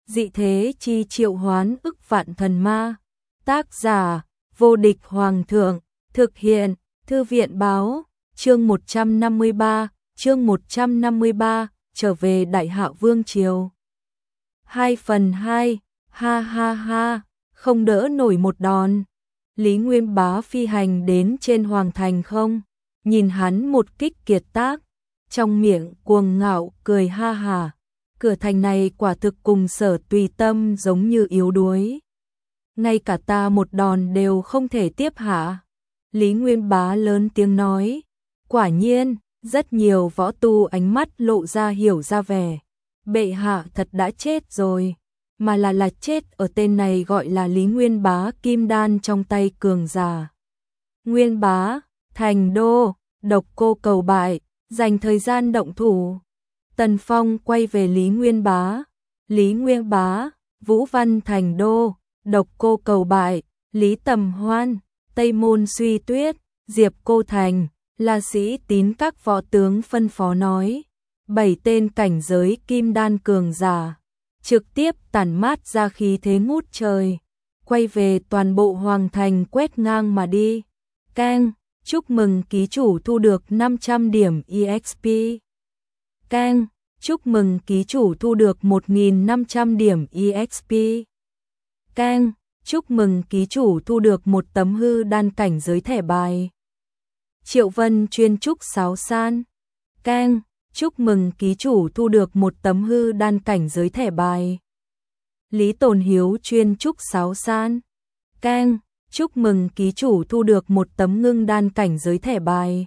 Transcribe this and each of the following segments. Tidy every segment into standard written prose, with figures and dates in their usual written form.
dị thế chi triệu hoán ức vạn thần ma. Tác giả, vô địch hoàng thượng, thực hiện, thư viện báo, chương 153, trở về Đại Hạ Vương Triều. 2/2, ha ha ha, không đỡ nổi một đòn. Lý Nguyên Bá phi hành đến trên hoàng thành không, nhìn hắn một kích kiệt tác, trong miệng cuồng ngạo cười ha hà. Cửa thành này quả thực cùng Sở Tùy Tâm giống như yếu đuối. Ngay cả ta một đòn đều không thể tiếp hạ. Lý Nguyên Bá lớn tiếng nói. Quả nhiên, rất nhiều võ tu ánh mắt lộ ra hiểu ra vẻ. Bệ hạ thật đã chết rồi, mà là chết ở tên này gọi là Lý Nguyên Bá kim đan trong tay cường giả. Nguyên Bá, thành đô, Độc Cô cầu bại, dành thời gian động thủ. Tần Phong quay về Lý Nguyên Bá. Lý Nguyên Bá, Vũ Văn thành đô, Độc Cô cầu bại, Lý Tầm Hoan, Tây Môn Suy Tuyết, Diệp Cô Thành, La Sĩ Tín các võ tướng phân phó nói. 7 tên cảnh giới kim đan cường giả, trực tiếp tản mát ra khí thế ngút trời, quay về toàn bộ hoàng thành quét ngang mà đi. Keng, chúc mừng ký chủ thu được 500 điểm EXP. Keng, chúc mừng ký chủ thu được 1.500 điểm EXP. Keng, chúc mừng ký chủ thu được một tấm hư đan cảnh giới thẻ bài. Triệu Vân chuyên trúc sáo san. Keng, chúc mừng ký chủ thu được một tấm hư đan cảnh giới thẻ bài. Lý Tồn Hiếu chuyên trúc sáo san. Keng, chúc mừng ký chủ thu được một tấm ngưng đan cảnh giới thẻ bài.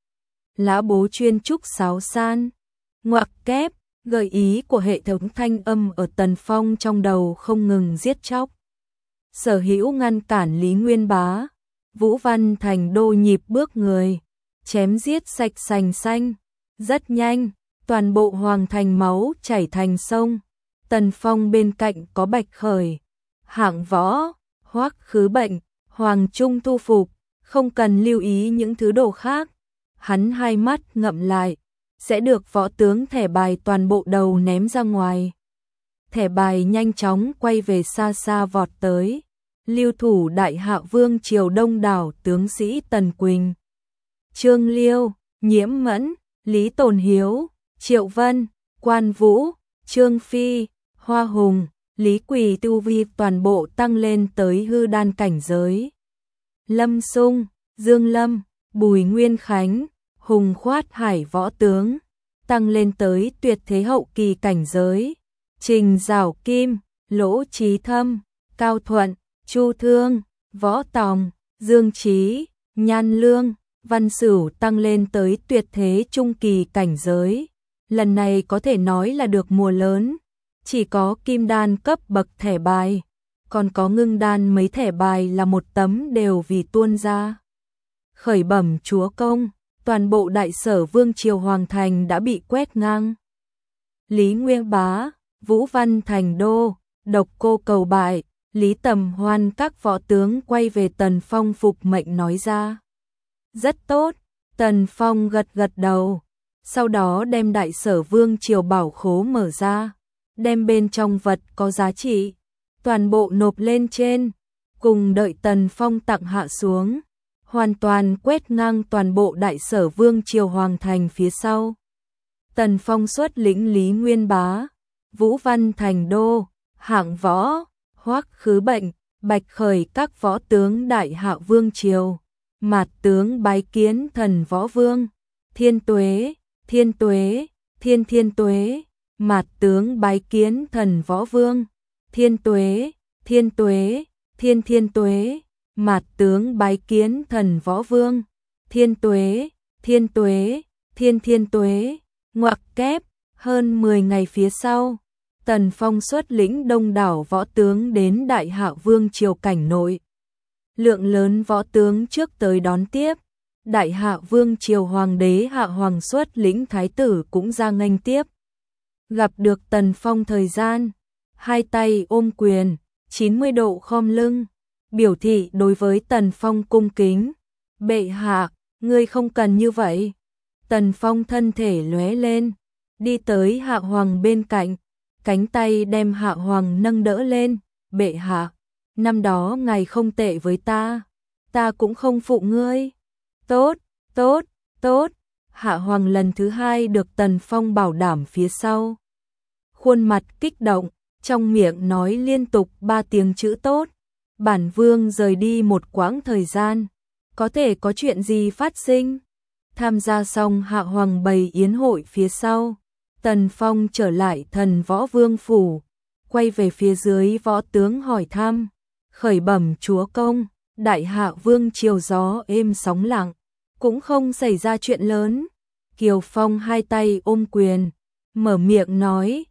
Lã Bố chuyên trúc sáo san. Ngoặc kép, gợi ý của hệ thống thanh âm ở Tần Phong trong đầu không ngừng giết chóc. Sở Hữu ngăn cản Lý Nguyên Bá. Vũ Văn thành đô nhịp bước người, chém giết sạch sành xanh. Rất nhanh, toàn bộ hoàng thành máu chảy thành sông. Tần Phong bên cạnh có Bạch Khởi, Hạng Võ, Hoắc Khứ Bệnh, Hoàng Trung thu phục, không cần lưu ý những thứ đồ khác. Hắn hai mắt ngậm lại, sẽ được võ tướng thẻ bài toàn bộ đầu ném ra ngoài. Thẻ bài nhanh chóng quay về xa xa vọt tới. Lưu thủ Đại Hạ Vương triều đông đảo tướng sĩ Tần Quỳnh, Trương Liêu, Nhiễm Mẫn, Lý Tồn Hiếu, Triệu Vân, Quan Vũ, Trương Phi, Hoa Hùng, Lý Quỳ tu vi toàn bộ tăng lên tới hư đan cảnh giới. Lâm Sung, Dương Lâm, Bùi Nguyên Khánh, Hùng Khoát Hải võ tướng, tăng lên tới tuyệt thế hậu kỳ cảnh giới. Trình Giảo Kim, Lỗ Chí Thâm, Cao Thuận, Chu Thương, Võ Tòng, Dương Chí, Nhan Lương, Văn Sửu tăng lên tới tuyệt thế trung kỳ cảnh giới. Lần này có thể nói là được mùa lớn, chỉ có kim đan cấp bậc thẻ bài, còn có ngưng đan mấy thẻ bài là một tấm đều vì tuôn ra. Khởi bẩm chúa công, toàn bộ Đại Sở Vương triều hoàng thành đã bị quét ngang. Lý Nguyên Bá, Vũ Văn thành đô, Độc Cô cầu bại, Lý Tầm Hoan các võ tướng quay về Tần Phong phục mệnh nói ra. Rất tốt, Tần Phong gật gật đầu, sau đó đem Đại Sở Vương triều bảo khố mở ra, đem bên trong vật có giá trị, toàn bộ nộp lên trên, cùng đợi Tần Phong tặng hạ xuống, hoàn toàn quét ngang toàn bộ Đại Sở Vương triều hoàng thành phía sau. Tần Phong xuất lĩnh Lý Nguyên Bá, Vũ Văn thành đô, Hạng Võ, Hoắc Khứ Bệnh, Bạch Khởi các võ tướng Đại Hạ Vương triều, Mạt tướng bái kiến thần võ vương. Thiên tuế, thiên tuế, thiên tuế. Mạt tướng bái kiến thần võ vương. Thiên tuế, thiên tuế, thiên tuế. Mạt tướng bái kiến thần võ vương. Thiên tuế, thiên tuế, thiên tuế. Ngoặc kép, hơn 10 ngày phía sau, Tần Phong xuất lĩnh đông đảo võ tướng đến Đại Hạ Vương triều cảnh nội. Lượng lớn võ tướng trước tới đón tiếp. Đại Hạ Vương triều hoàng đế Hạ Hoàng xuất lĩnh thái tử cũng ra nghênh tiếp. Gặp được Tần Phong thời gian, hai tay ôm quyền, 90 độ khom lưng, biểu thị đối với Tần Phong cung kính. Bệ hạ, ngươi không cần như vậy. Tần Phong thân thể lóe lên, đi tới Hạ Hoàng bên cạnh, cánh tay đem Hạ Hoàng nâng đỡ lên, bệ hạ, năm đó ngài không tệ với ta cũng không phụ ngươi. Tốt, tốt, tốt. Hạ Hoàng lần thứ hai được Tần Phong bảo đảm phía sau. Khuôn mặt kích động, trong miệng nói liên tục 3 tiếng chữ tốt. Bản vương rời đi một quãng thời gian, có thể có chuyện gì phát sinh? Tham gia xong Hạ Hoàng bày yến hội phía sau, Tần Phong trở lại Thần Võ Vương phủ, quay về phía dưới võ tướng hỏi thăm, khởi bẩm chúa công, đại hạ vương triều gió êm sóng lặng, cũng không xảy ra chuyện lớn. Kiều Phong hai tay ôm quyền, mở miệng nói,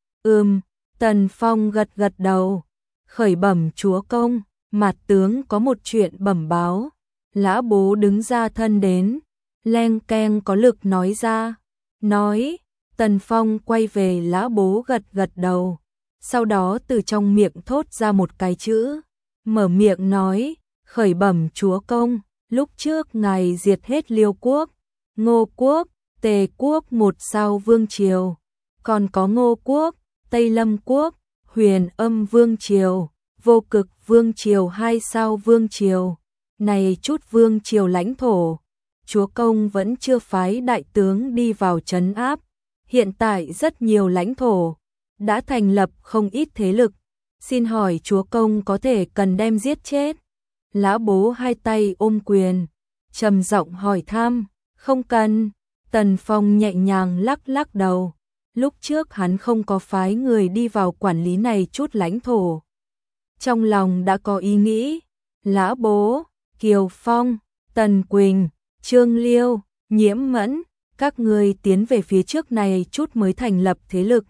Tần Phong gật gật đầu, khởi bẩm chúa công, Mạt tướng có một chuyện bẩm báo. Lã Bố đứng ra thân đến, leng keng có lực nói ra, nói, Tần Phong quay về Lã Bố gật gật đầu, sau đó từ trong miệng thốt ra một cái chữ, mở miệng nói, khởi bẩm chúa công, lúc trước ngài diệt hết Liêu quốc, Ngô quốc, Tề quốc một sao vương triều, còn có Ngô quốc, Tây Lâm quốc, Huyền Âm vương triều, Vô Cực vương triều 2 sao vương triều. Này chút vương triều lãnh thổ, chúa công vẫn chưa phái đại tướng đi vào trấn áp, hiện tại rất nhiều lãnh thổ đã thành lập không ít thế lực, xin hỏi chúa công có thể cần đem giết chết? Lã Bố hai tay ôm quyền, trầm giọng hỏi thăm, không cần. Tần Phong nhẹ nhàng lắc lắc đầu, lúc trước hắn không có phái người đi vào quản lý này chút lãnh thổ. Trong lòng đã có ý nghĩ, Lã Bố, Kiều Phong, Tần Quỳnh, Trương Liêu, Nhiễm Mẫn, các người tiến về phía trước này chút mới thành lập thế lực.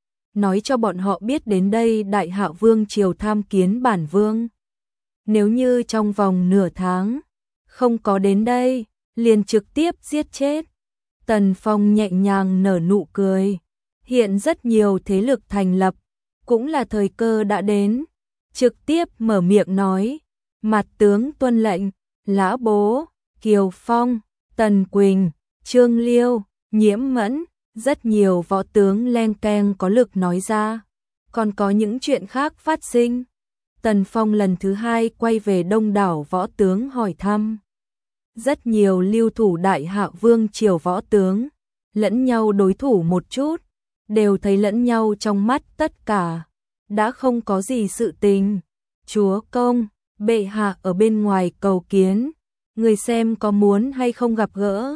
Nói cho bọn họ biết đến đây đại hạ vương triều tham kiến bản vương. Nếu như trong vòng nửa tháng, không có đến đây, liền trực tiếp giết chết. Tần Phong nhẹ nhàng nở nụ cười. Hiện rất nhiều thế lực thành lập, cũng là thời cơ đã đến. Trực tiếp mở miệng nói, Mạt tướng tuân lệnh. Lã Bố, Kiều Phong, Tần Quỳnh, Trương Liêu, Nhiễm Mẫn, rất nhiều võ tướng leng keng có lực nói ra. Còn có những chuyện khác phát sinh. Tần Phong lần thứ hai quay về đông đảo võ tướng hỏi thăm. Rất nhiều lưu thủ đại hạ vương triều võ tướng, lẫn nhau đối thủ một chút, đều thấy lẫn nhau trong mắt tất cả. Đã không có gì sự tình. Chúa công, bệ hạ ở bên ngoài cầu kiến, người xem có muốn hay không gặp gỡ.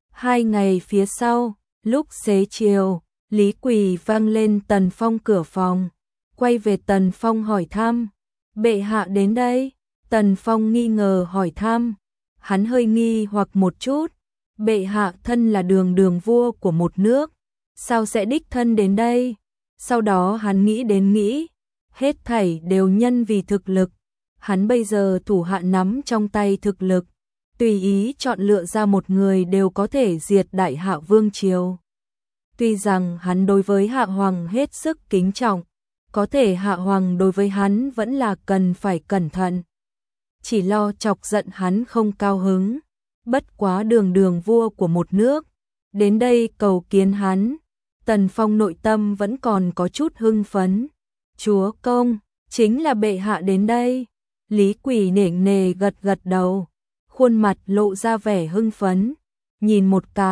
2 ngày phía sau, lúc xế chiều, Lý Quỳ vang lên Tần Phong cửa phòng, quay về Tần Phong hỏi thăm, bệ hạ đến đây. Tần Phong nghi ngờ hỏi thăm, hắn hơi nghi hoặc một chút, bệ hạ thân là đường vua của một nước, sao sẽ đích thân đến đây? Sau đó hắn nghĩ, hết thảy đều nhân vì thực lực. Hắn bây giờ thủ hạ nắm trong tay thực lực, tùy ý chọn lựa ra một người đều có thể diệt đại hạ vương triều. Tuy rằng hắn đối với hạ hoàng hết sức kính trọng, có thể hạ hoàng đối với hắn vẫn là cần phải cẩn thận. Chỉ lo chọc giận hắn không cao hứng, bất quá đường vua của một nước, đến đây cầu kiến hắn. Tần Phong nội tâm vẫn còn có chút hưng phấn. Chúa công, chính là bệ hạ đến đây. Lý Quỳ nể nề gật gật đầu, khuôn mặt lộ ra vẻ hưng phấn. Nhìn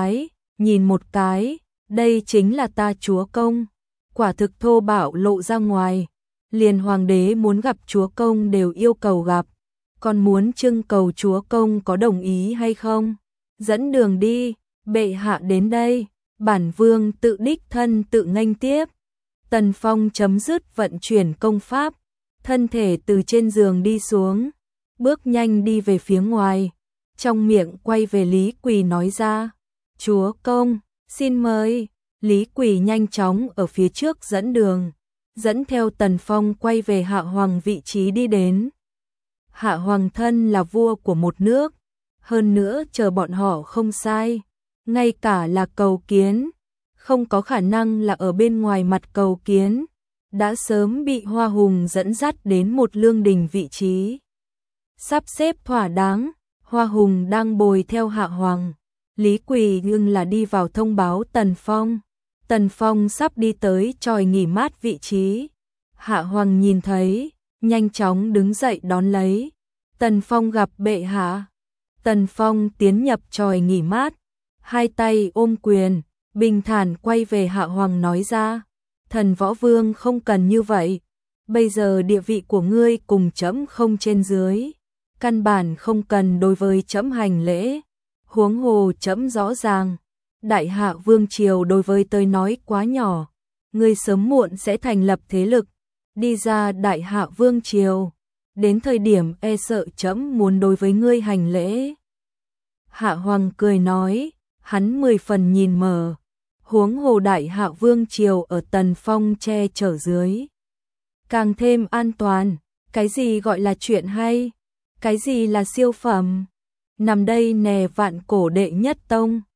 một cái, đây chính là ta chúa công. Quả thực thô bạo lộ ra ngoài, liền hoàng đế muốn gặp chúa công đều yêu cầu gặp. Còn muốn trưng cầu chúa công có đồng ý hay không? Dẫn đường đi, bệ hạ đến đây, bản vương tự đích thân tự nghênh tiếp. Tần Phong chấm dứt vận chuyển công pháp, thân thể từ trên giường đi xuống, bước nhanh đi về phía ngoài, trong miệng quay về Lý Quỳ nói ra, chúa công, xin mời. Lý Quỳ nhanh chóng ở phía trước dẫn đường, dẫn theo Tần Phong quay về hạ hoàng vị trí đi đến. Hạ hoàng thân là vua của một nước, hơn nữa chờ bọn họ không sai, ngay cả là cầu kiến, không có khả năng là ở bên ngoài mặt cầu kiến, đã sớm bị Hoa Hùng dẫn dắt đến một lương đình vị trí. Sắp xếp thỏa đáng, Hoa Hùng đang bồi theo hạ hoàng, Lý Quỳ nhưng là đi vào thông báo Tần Phong. Tần Phong sắp đi tới chòi nghỉ mát vị trí. Hạ Hoàng nhìn thấy, nhanh chóng đứng dậy đón lấy. Tần Phong gặp bệ hạ. Tần Phong tiến nhập chòi nghỉ mát, hai tay ôm quyền, bình thản quay về Hạ Hoàng nói ra, Thần Võ Vương không cần như vậy, bây giờ địa vị của ngươi cùng trẫm không trên dưới, căn bản không cần đối với trẫm hành lễ, huống hồ trẫm rõ ràng, Đại Hạ Vương triều đối với tôi nói quá nhỏ, ngươi sớm muộn sẽ thành lập thế lực, đi ra Đại Hạ Vương triều, đến thời điểm e sợ trẫm muốn đối với ngươi hành lễ. Hạ Hoàng cười nói, hắn 10 phần nhìn mờ, huống hồ Đại Hạ Vương triều ở Tần Phong che chở dưới, càng thêm an toàn, cái gì gọi là chuyện hay, cái gì là siêu phẩm, nằm đây nè vạn cổ đệ nhất tông.